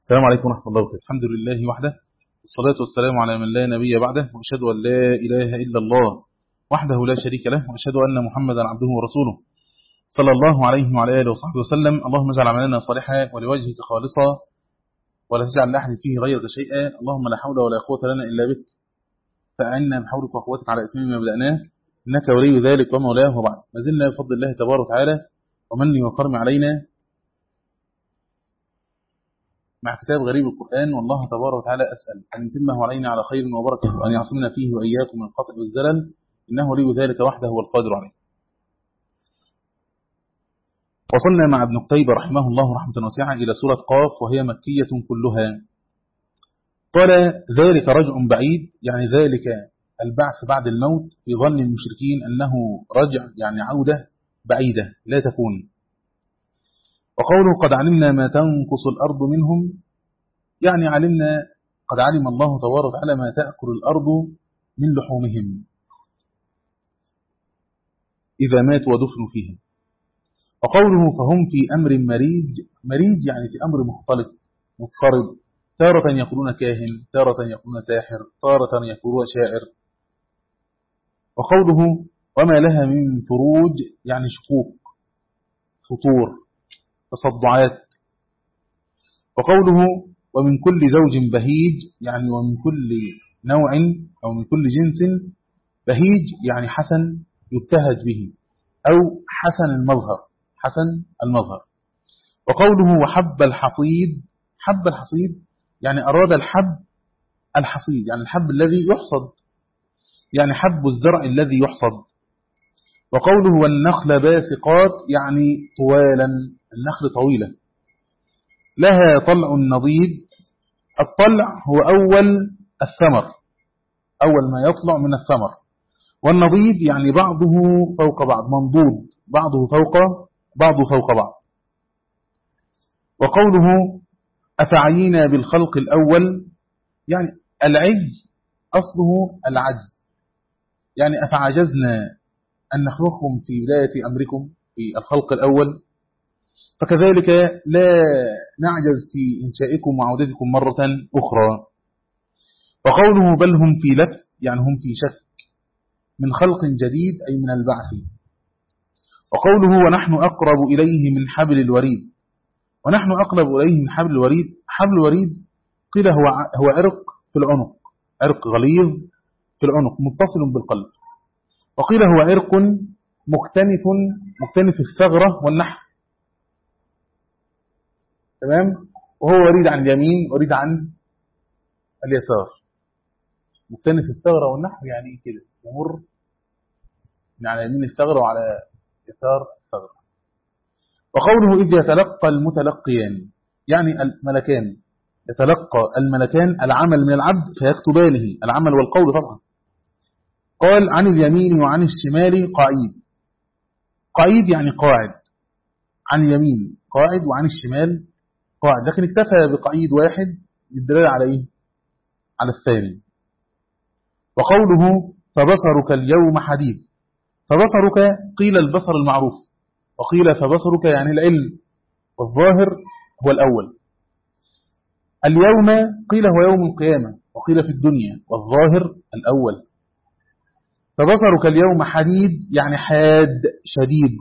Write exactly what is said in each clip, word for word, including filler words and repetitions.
السلام عليكم ورحمة الله وبركاته. الحمد لله وحده، والصلاة والسلام على من لا نبي بعده، وأشهد أن لا إله إلا الله وحده لا شريك له، وأشهد أن محمدا عبده ورسوله صلى الله عليه وعلى آله وصحبه وسلم. اللهم اجعل عملنا صالحا ولوجهك خالصا ولا تجعل لأحد فيه غيرك شيئا. اللهم لا حول ولا قوة لنا إلا بك، فأعنا بحولك وقوتك على إتمام ما بدأناه، إنك ولي ذلك ومولاه. وبعد، ما زلنا بفضل الله تبارك وتعالى ومنه وكرمه علينا مع كتاب غريب القرآن، والله تبارك وتعالى أسأل أن يتمه علينا على خير وبركة، وأن يعصمنا فيه وإياكم من الخطأ والزلل، إنه ولي ذلك وحده هو القادر عليه. وصلنا مع ابن قتيبة رحمه الله رحمة واسعة إلى سورة قاف، وهي مكية كلها. قال: ذلك رجع بعيد، يعني ذلك البعث بعد الموت، في ظن المشركين أنه رجع يعني عودة بعيدة لا تكون. وقوله: قد علمنا ما تنقص الأرض منهم، يعني علمنا، قد علم الله تبارك وتعالى ما تأكل الأرض من لحومهم إذا ماتوا ودفنوا فيها. وقوله: فهم في أمر مريج، مريج يعني في أمر مختلط مضطرب، تارة يقولون كاهن، تارة يقولون ساحر، تارة يقولون شاعر. وقوله: وما لها من فروج، يعني شقوق، فطور، تصدعات. وقوله: ومن كل زوج بهيج، يعني ومن كل نوع أو من كل جنس. بهيج يعني حسن يبتهج به، أو حسن المظهر، حسن المظهر. وقوله: وحب الحصيد، حب الحصيد يعني أراد الحب الحصيد، يعني الحب الذي يحصد، يعني حب الزرع الذي يحصد. وقوله: والنخل باسقات، يعني طوالا، النخل طويلة، لها طلع نضيد. الطلع هو أول الثمر، أول ما يطلع من الثمر. والنضيد يعني بعضه فوق بعض، منضود، بعضه فوق بعضه فوق بعض. وقوله: أفعينا بالخلق الأول، يعني العج أصله العجز، يعني أفعجزنا أن نخلقكم في بداية أمركم في الخلق الأول، فكذلك لا نعجز في إنشائكم وعودتكم مرة أخرى. وقوله: بل هم في لبس، يعني هم في شك من خلق جديد، أي من البعث. وقوله: ونحن أقرب إليه من حبل الوريد، ونحن أقرب إليه من حبل الوريد. حبل الوريد قيل هو هو عرق في العنق، عرق غليظ في العنق متصل بالقلب. وقيل هو عرق مختنف مختنف الثغرة والنحر، تمام. وهو وريد عن اليمين، وريد عن اليسار. مختنف الثغرة والنحر يعني كده يمر من على يمين الثغرة وعلى يسار الثغرة. وقوله: إذ يتلقى المتلقيان، يعني الملكان، يتلقى الملكان العمل من العبد فيكتبانه، العمل والقول طبعا. قال: عن اليمين وعن الشمال قعيد، قعيد يعني قاعد، عن اليمين قاعد وعن الشمال قاعد، لكن اكتفى بقعيد واحد للدلالة على إيه؟ على الثاني. وقوله: فبصرك اليوم حديد، فبصرك قيل البصر المعروف، وقيل فبصرك يعني العلم، والظاهر هو الأول. اليوم قيل هو يوم القيامة، وقيل في الدنيا، والظاهر الأول. فبصرك اليوم حديد يعني حاد شديد.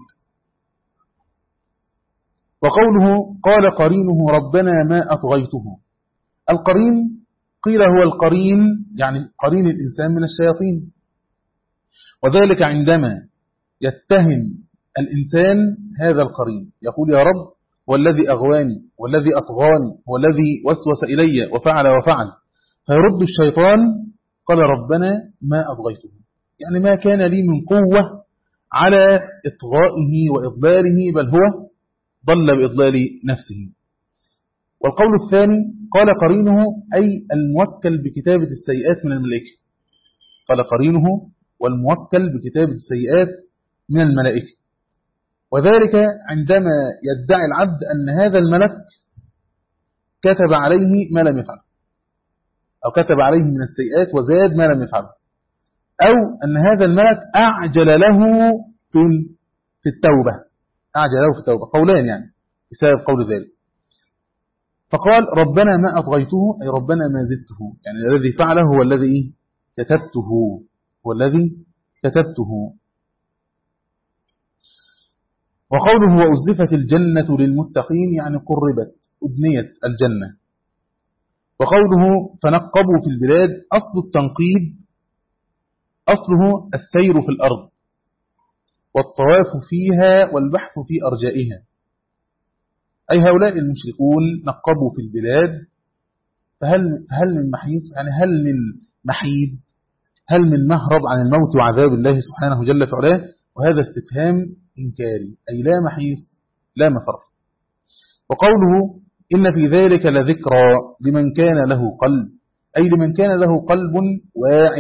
وقوله: قال قرينه ربنا ما أطغيته، القرين قيل هو القرين، يعني قرين الإنسان من الشياطين، وذلك عندما يتهم الإنسان هذا القرين، يقول: يا رب هو الذي أغواني، والذي أطغاني، هو الذي وسوس إلي وفعل وفعل. فيرد الشيطان: قال ربنا ما أطغيته، يعني ما كان لي من قوة على إطغائه وإضلاله، بل هو ضل بإضلال نفسه. والقول الثاني: قال قرينه، أي الموكل بكتابة السيئات من الملائكة، قال قرينه والموكل بكتابة السيئات من الملائكة. وذلك عندما يدعي العبد أن هذا الملك كتب عليه ما لم يفعله، أو كتب عليه من السيئات وزاد ما لم يفعله، أو أن هذا الملك أعجل له في التوبة، أعجل له في التوبة، قولان يعني بسبب قول ذلك. فقال ربنا ما أطغيته أي ربنا ما زدته، يعني الذي فعله هو الذي كتبته، هو الذي كتبته. وقوله وأزلفت الجنة للمتقين يعني قربت أدنيت الجنة. وقوله فنقبوا في البلاد أصل التنقيب أصله السير في الأرض والطواف فيها والبحث في أرجائها، أي هؤلاء المشركون نقبوا في البلاد، فهل, فهل من محيص، يعني هل من محيد، هل من مهرب عن الموت وعذاب الله سبحانه جل في علاه؟ وهذا استفهام إنكاري، أي لا محيص لا مفر. وقوله إن في ذلك لذكرى لمن كان له قلب، أي لمن كان له قلب واع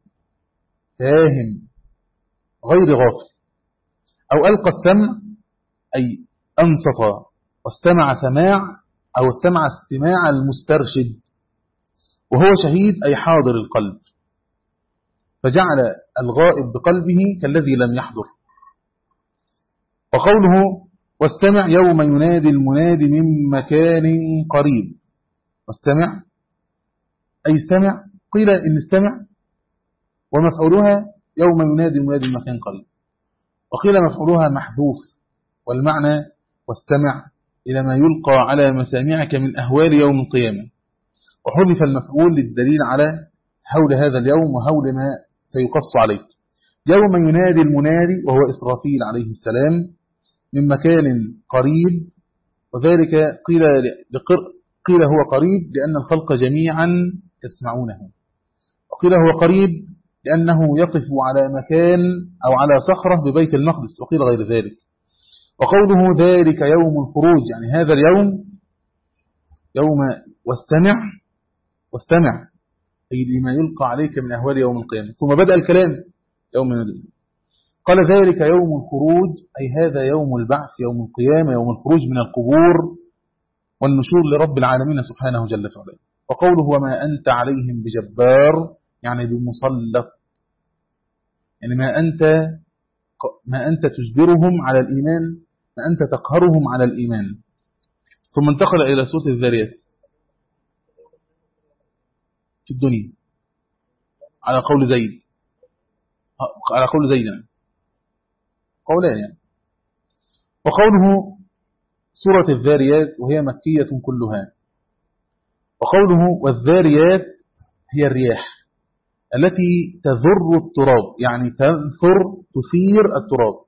فاهم غير غافل، أو ألقى السمع أي أنصت واستمع سماع أو استمع استماع المسترشد، وهو شهيد أي حاضر القلب، فجعل الغائب بقلبه كالذي لم يحضر. وقوله واستمع يوم ينادي المنادي من مكان قريب، واستمع أي استمع، قيل إن استمع ومفعولها يوم ينادي المنادي من مكان قريب، وقيل مفعولها محذوف، والمعنى واستمع إلى ما يلقى على مسامعك من أهوال يوم القيامة، وحذف المفعول للدليل على هول هذا اليوم وهول ما سيقص عليك. يوم ينادي المنادي وهو إسرافيل عليه السلام من مكان قريب، وذلك قيل, قيل هو قريب لأن الخلق جميعا يسمعونه، وقيل هو قريب لأنه يقف على مكان أو على صخرة ببيت المقدس، وقيل غير ذلك. وقوله ذلك يوم الخروج يعني هذا اليوم يوم واستمع واستمع أي لما يلقى عليك من أهوال يوم القيامة. ثم بدأ الكلام يوم القيامة، قال ذلك يوم الخروج أي هذا يوم البعث، يوم القيامة، يوم الخروج من القبور والنشور لرب العالمين سبحانه جل وعلا. وقوله وما أنت عليهم بجبار يعني بمسلط، يعني ما أنت ما أنت تجبرهم على الإيمان، ما أنت تقهرهم على الإيمان. ثم انتقل إلى سورة الذاريات في الدنيا على قول زيد، على قول زيد يعني. قولان يعني. وقوله سورة الذاريات وهي مكية كلها. وقوله والذاريات هي الرياح التي تذر التراب، يعني تنثر تثير التراب،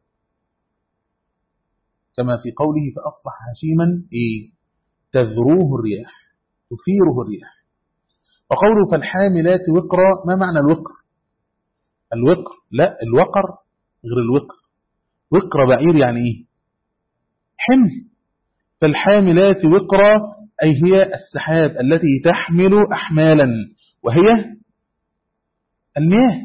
كما في قوله فأصبح هشيما إيه؟ تذروه الرياح تثيره الرياح. وقوله فالحاملات وقرا، ما معنى الوقر؟ الوقر لا الوقر غير الوقر، وقر بعير يعني إيه؟ حمل. فالحاملات وقرا أي هي السحاب التي تحمل أحمالا وهي المياه.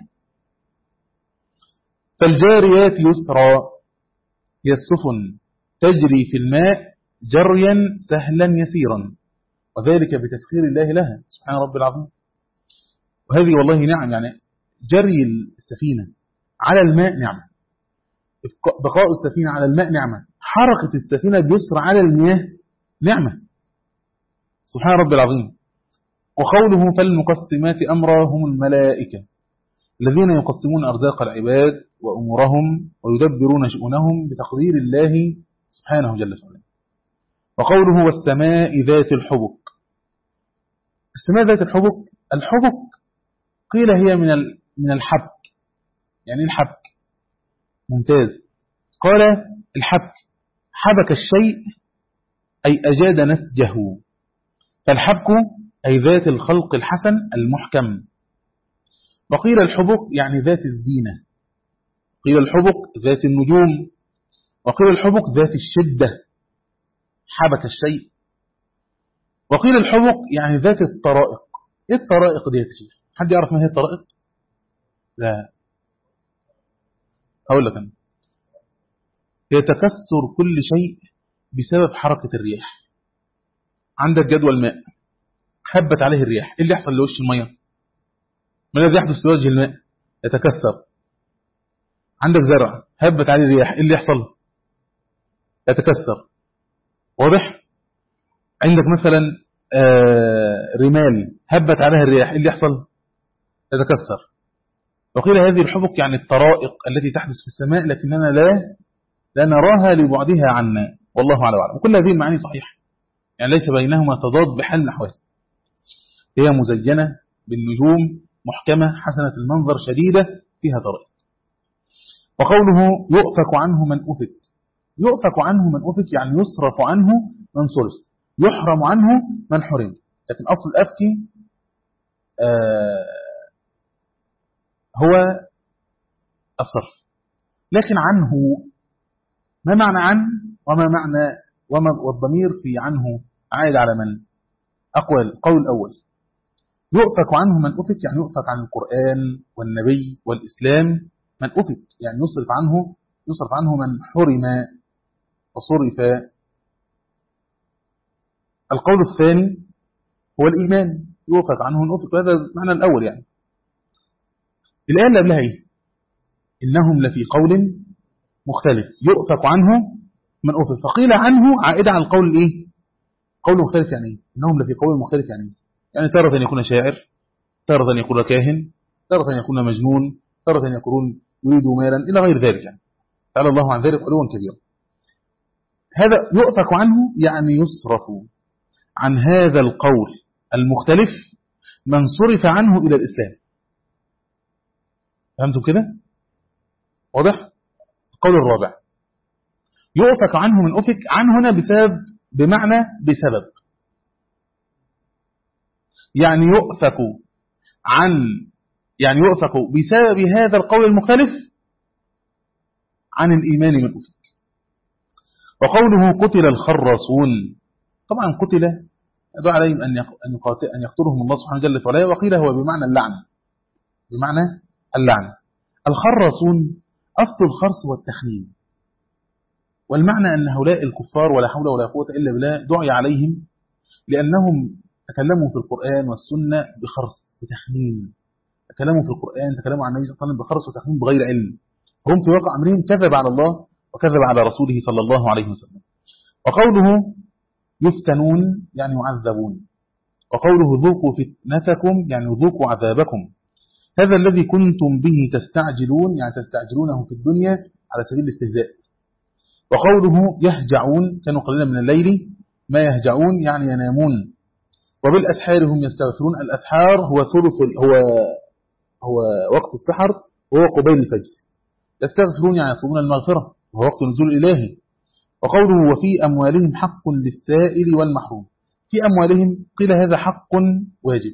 فالجاريات يسرا هي السفن تجري في الماء جريا سهلا يسيرا، وذلك بتسخير الله لها سبحان رب العظيم. وهذه والله نعم، يعني جري السفينة على الماء نعمة، بقاء السفينة على الماء نعمة، حركة السفينة بيسر على المياه نعمة سبحان رب العظيم. وقوله فالمقسمات أمرا هم الملائكة الذين يقسمون أرزاق العباد وأمورهم ويدبرون شؤونهم بتقدير الله سبحانه جل وعلا. وقوله والسماء ذات الحبك، السماء ذات الحبك، الحبك قيل هي من من الحبك، يعني الحبك ممتاز. قال الحبك حبك الشيء أي أجاد نسجه، فالحبك أي ذات الخلق الحسن المحكم. وقيل الحبك يعني ذات الزينة، قيل الحبك ذات النجوم، وقيل الحبك ذات الشدة حبك الشيء. وقيل الحبك يعني ذات الطرائق. ايه الطرائق دي يا شيخ؟ حد يعرف ما هي الطرائق؟ لا أقول لك أنا، هي تكسر كل شيء بسبب حركة الرياح. عندك جدول ماء هبت عليه الرياح، ايه اللي يحصل لوش المية؟ ما الذي يحدث لوجه الماء؟ يتكسر. عندك زرع هبت عليه الرياح، ايه اللي يحصل؟ يتكسر. واضح؟ عندك مثلا آه رمال هبت عليها الرياح، اللي يحصل تتكسر. وقيل هذه الحبك يعني الطرائق التي تحدث في السماء لكننا لا لا نراها لبعدها عنا، والله أعلم وأعلم. وكل هذه المعاني صحيحة، يعني ليس بينهما تضاد بحال الأحوال. هي مزينة بالنجوم، محكمة، حسنة المنظر، شديدة، فيها طرائق. وقوله يؤفك عنه من أفك، يؤفك عنه من أفك يعني يصرف عنه من صرف، يحرم عنه من حرم. لكن أصل الأفك آه هو الصرف، لكن عنه ما معنى عنه وما معنى وما والضمير في عنه عائد على من؟ أقوال. قول الأول يؤفك عنه من أفك يعني يؤفك عن القرآن والنبي والإسلام، من أفك يعني يصرف عنه يصرف عنه من حرم وصرف. القول الثاني هو الإيمان، يؤفك عنه من أفك، هذا معنى الأول. يعني الآية اللي قبلها إيه؟ إنهم لفي قول مختلف، يؤفك عنه من أفك، فقيل عنه عائدة على القول الإيه؟ قول مختلف يعني إيه؟ إنهم لفي قول مختلف يعني إيه؟ يعني تارة أن يكون شاعر، تارة أن يكون كاهن، تارة أن يكون مجنون، تارة أن يكون يريد مالا إلى غير ذلك. يعني تعالى الله عن ذلك علوا كبيرا. هذا يؤفك عنه يعني يصرف عن هذا القول المختلف من صرف عنه إلى الإسلام. فهمتم كده؟ واضح؟ القول الرابع يؤفك عنه من أفك، عن هنا بسبب بمعنى بسبب، يعني يؤفك عن يعني يؤفك بسبب هذا القول المختلف عن الإيمان من أفك. وقوله قتل الخراصون، طبعا قتل يدعو عليهم أن أن يقتلهم الله سبحانه جل وعلا، وقيل هو بمعنى اللعن، بمعنى اللعن. الخراصون أصل الخرص والتخمين، والمعنى أن هؤلاء الكفار ولا حول ولا قوة إلا بالله دعي عليهم لأنهم تكلموا في القرآن والسنة بخرص بتخمين، تكلموا في القرآن تكلموا عن النبي صلى الله عليه وسلم بخرص وتخمين بغير علم، هم في واقع أمرهم كذب على الله وكذب على رسوله صلى الله عليه وسلم. وقوله يفتنون يعني يعذبون، وقوله ذوقوا فتنتكم يعني ذوقوا عذابكم، هذا الذي كنتم به تستعجلون يعني تستعجلونه في الدنيا على سبيل الاستهزاء. وقوله يهجعون كانوا قليلا من الليل، ما يهجعون يعني ينامون. وبالأسحار هم يستغفرون، الأسحار هو ثلث هو هو وقت السحر وهو قبيل الفجر. يستغفرون يعني يطلبون المغفرة وهو وقت نزول الإلهي. وقوله وفي أموالهم حق للسائل والمحروم، في أموالهم قيل هذا حق واجب،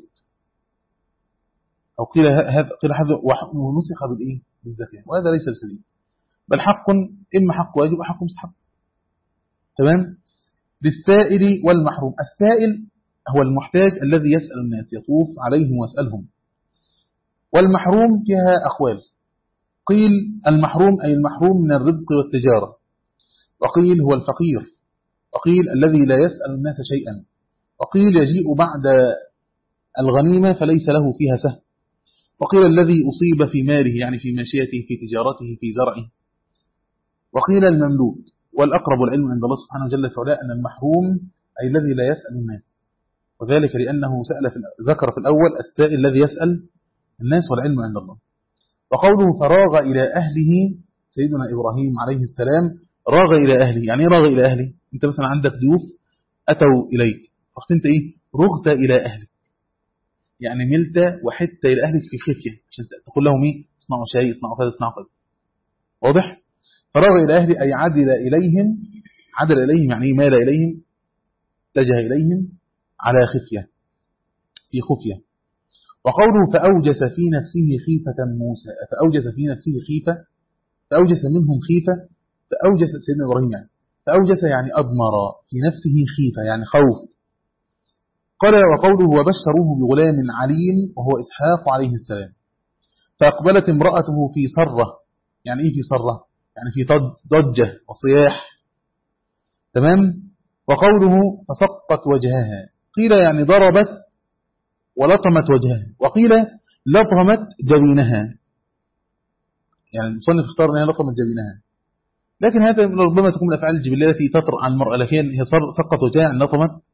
أو قيل هذا قيل هذا ونسخ بالإيه بالزكاة، وهذا ليس بسبيل، بل حق إما حق واجب أو حق مستحب. تمام. للسائل والمحروم، السائل هو المحتاج الذي يسأل الناس يطوف عليهم ويسألهم، والمحروم فيها أقوال، قيل المحروم أي المحروم من الرزق والتجارة، وقيل هو الفقير، وقيل الذي لا يسأل الناس شيئا، وقيل يجيء بعد الغنيمة فليس له فيها سهم، وقيل الذي أصيب في ماله يعني في ماشيته في تجارته في زرعه، وقيل المملوك. والأقرب العلم عند الله سبحانه جل وعلا أن المحروم أي الذي لا يسأل الناس، وذلك لأنه سأل في ذكر في الأول السائل الذي يسأل الناس، والعلم عند الله. وقوله فراغ إلى أهله، سيدنا إبراهيم عليه السلام راغ إلى أهله، يعني راغ إلى أهله، أنت مثلا عندك ضيوف أتوا إليك، فقلت أنت إيه رغت إلى أهلك، يعني ملت وحدت إلى أهلك في خفية عشان تقول لهم إيه اصنعوا شيء اصنعوا كذا اصنعوا كذا. واضح؟ فراغ إلى أهله أي عدل إليهم، عدل إليهم يعني مال إليهم، اتجه إليهم على خفية في خفية. وقوله فأوجس في نفسه خيفة موسى، فأوجس في نفسه خيفة، فأوجس منهم خيفة، فأوجس سيدنا إبراهيم يعني فأوجس يعني أضمر في نفسه خيفة يعني خوف. قال وقوله وبشروه بغلام عليم وهو إسحاق عليه السلام، فأقبلت امرأته في صرة، يعني إيه في صرة؟ يعني في ضجة وصياح. تمام. وقوله فسقت وجهها، قيل يعني ضربت ولطمت وجهها، وقيل لطمت جبينها، يعني المصنف اختار أنها لطمت جبينها، لكن هذا ربما تكون من الأفعال الجبلية التي تطرأ عن المرأة، لكن هي سقط وجهها يعني لطمت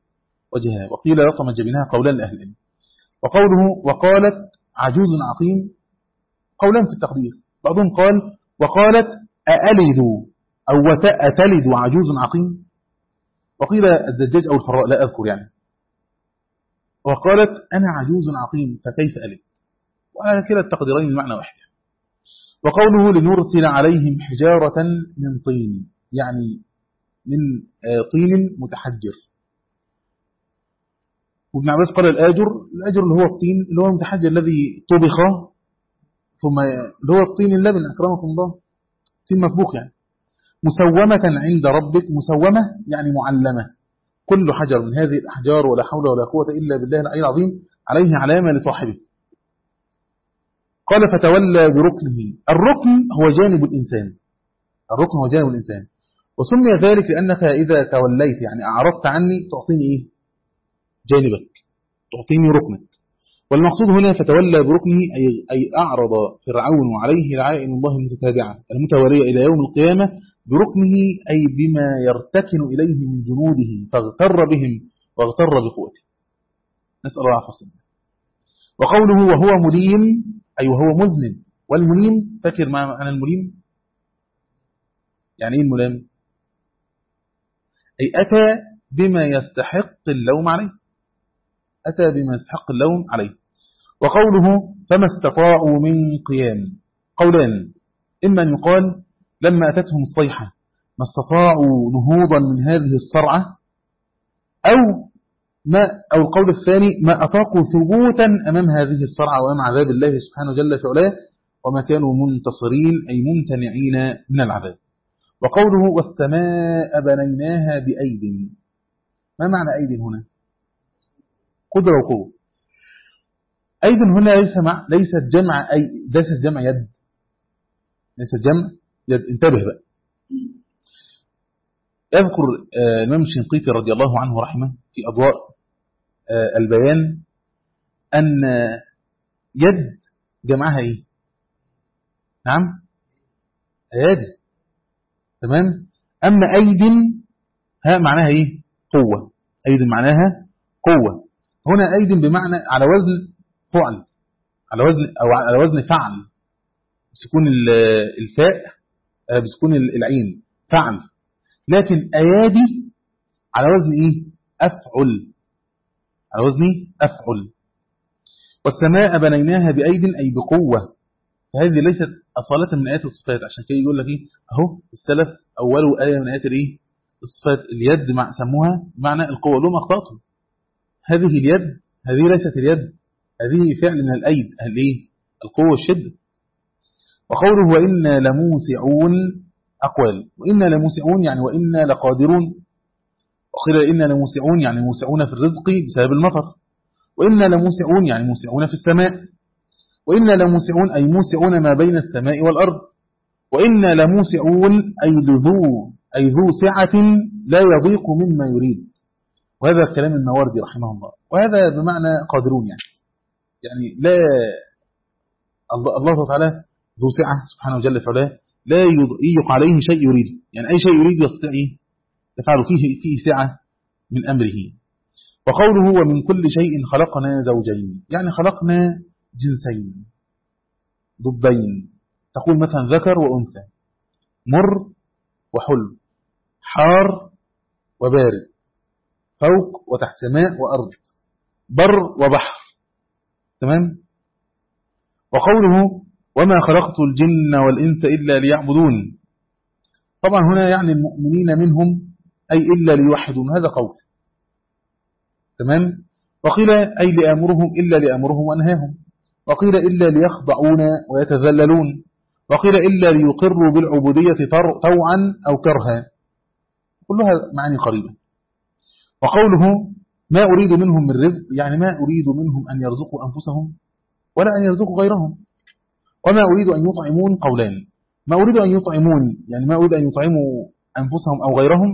وجهها، وقيل لطمت جبينها، قولان لأهل العلم. وقوله وقالت عجوز عقيم قولان في التقدير، بعضهم قال وقالت أألد أو أتلد عجوز عقيم، وقيل الزجاج أو الفراء لا أذكر يعني، وقالت أنا عجوز عقيم فكيف ألد، وعلى كلا التقديرين المعنى واحد. وقوله لنرسل عليهم حجارة من طين، يعني من طين متحجر. وابن عباس قال الآجر، الآجر اللي هو الطين اللي هو المتحجر الذي طبخ ثم اللي هو الطين اللبن أكرمكم الله، طين مطبوخ يعني. مسومة عند ربك، مسومة يعني معلمة، كل حجر من هذه الأحجار ولا حول ولا قوة إلا بالله العلي العظيم عليه علامة لصاحبه. قال فتولى بركنه، الركن هو جانب الإنسان، الركن هو جانب الإنسان، وسمي ذلك لأنك إذا توليت يعني أعرضت عني تعطيني إيه؟ جانبك، تعطيني ركنك. والمقصود هنا فتولى بركنه أي, أي أعرض فرعون وعليه لعائن الله المتتابعة المتوالية إلى يوم القيامة بركنه، أي بما يرتكن إليه من جنوده، فاغتر بهم واغتر بقوته، نسأل الله العافية. وقوله وهو مليم أي وهو مذنب، والمليم فاكر ما معنى المليم؟ يعني إيه الملام؟ أي أتى بما يستحق اللوم عليه، أتى بما يستحق اللوم عليه. وقوله فما استطاعوا من قيام، قولان، إما أن يقال لما أتتهم الصيحة ما استطاعوا نهوضا من هذه الصرعة، أو ما أو القول الثاني ما أطاقوا ثبوتا أمام هذه الصرعة وأمام عذاب الله سبحانه جل في علاه، وما كانوا منتصرين أي ممتنعين من العذاب. وقوله والسماء بنيناها بأيد، ما معنى أيد هنا؟ قدرة وقوة. أيد هنا ليس مع ليست جمع أي ليست جمع يد، ليست جمع يد، انتبه بقى. يذكر الإمام الشنقيطي رضي الله عنه رحمه في أضواء البيان أن يد جمعها إيه؟ نعم أيادي، تمام. أما أيد ها معناها إيه؟ قوة، أيد معناها قوة. هنا أيد بمعنى على وزن فعل، على وزن أو على وزن فعل، بسكون الفاء بسكون العين فعل، لكن أيادي على وزن إيه؟ أفعل، على وزن أفعل. والسماء بنيناها بأيد أي بقوة، فهذه ليست أصالة من آيات الصفات، عشان كده يقول لك إيه أهو السلف أول آية من آيات الإيه؟ الصفات اليد مع سموها معنى القوة، لهم أخطأتم، هذه اليد هذه ليست اليد، هذه فعل من الأيد الإيه؟ القوة والشدة. وقوله وإنا لموسعون أقوال، وإنا لموسعون يعني وإنا لقادرون، وقيل إنا لموسعون يعني موسعون في الرزق بسبب المطر، وإنا لموسعون يعني موسعون في السماء، وإنا لموسعون أي موسعون ما بين السماء والأرض، وإنا لموسعون أي ذو أي ذو سعة لا يضيق مما يريد. وهذا كلام الماوردي رحمه الله، وهذا بمعنى قادرون يعني يعني لا الله, الله تعالى ذو سعة سبحانه وجل فعلا، لا يضيق عليه شيء يريد، يعني أي شيء يريد يستطيع يفعل فيه فيه سعة من أمره. وقوله ومن كل شيء خلقنا زوجين، يعني خلقنا جنسين ضدين، تقول مثلا ذكر وأنثى، مر وحلو، حار وبارد، فوق وتحت، سماء وأرض، بر وبحر، تمام. وقوله وما خلقت الجن والإنس إلا ليعبدون، طبعا هنا يعني المؤمنين منهم أي إلا ليوحدون، هذا قول، تمام. وقيل أي لأمرهم إلا لأمرهم وأنهاهم، وقيل إلا ليخضعون ويتذللون، وقيل إلا ليقروا بالعبودية طوعا أو كرها، كلها معاني قريبة. وقوله ما أريد منهم من رزق، يعني ما أريد منهم أن يرزقوا أنفسهم ولا أن يرزقوا غيرهم. وما أريد أن يطعمون قولان، ما أريد أن يطعمون يعني ما أريد أن يطعموا أنفسهم أو غيرهم،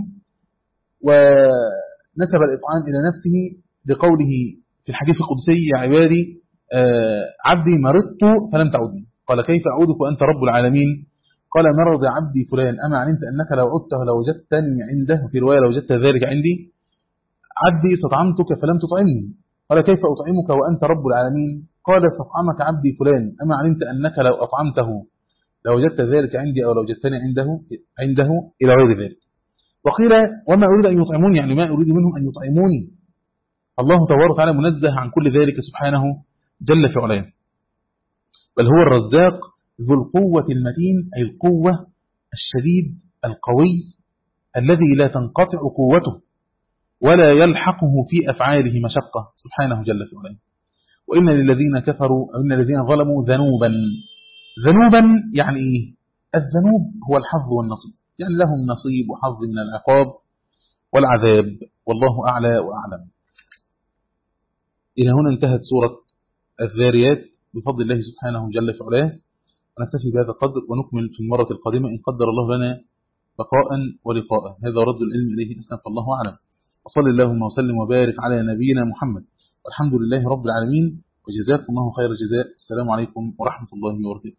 ونسب الإطعام إلى نفسه بقوله في الحديث القدسي يا عبادي آه عبدي مرضت فلم تعودني، قال كيف أعودك وأنت رب العالمين؟ قال مرض عبدي فلان أما علمت أنك لو عدته لوجدتني عنده، في رواية لوجدت ذلك عندي. عبدي استطعمتك فلم تطعمني، قال كيف أطعمك وأنت رب العالمين؟ قال استطعمك عبدي فلان، أما علمت أنك لو أطعمته لوجدت ذلك عندي أو لوجدتني عنده عنده إلى غير ذلك. وقيل وما أريد أن يطعموني، يعني ما أريد منهم أن يطعموني. الله تبارك وتعالى منزه عن كل ذلك سبحانه جل في علاه، بل هو الرزاق ذو القوة المتين، أي القوة الشديد القوي الذي لا تنقطع قوته ولا يلحقه في أفعاله مشقة سبحانه جل في علاه. وإن للذين كفروا أو إن الذين ظلموا ذنوبا. ذنوبا يعني إيه؟ الذنوب هو الحظ والنصيب، يعني لهم نصيب وحظ من العقاب والعذاب، والله أعلى وأعلم. إلى هنا انتهت سورة الذاريات بفضل الله سبحانه جل في علاه، ونكتفي بهذا القدر ونكمل في المرة القادمة إن قدر الله لنا بقاء ولقاء. هذا رد العلم إليه أسنف، الله أعلم. وصلى اللهم وسلم وبارك على نبينا محمد، والحمد لله رب العالمين، وجزاكم الله خير الجزاء. السلام عليكم ورحمة الله وبركاته.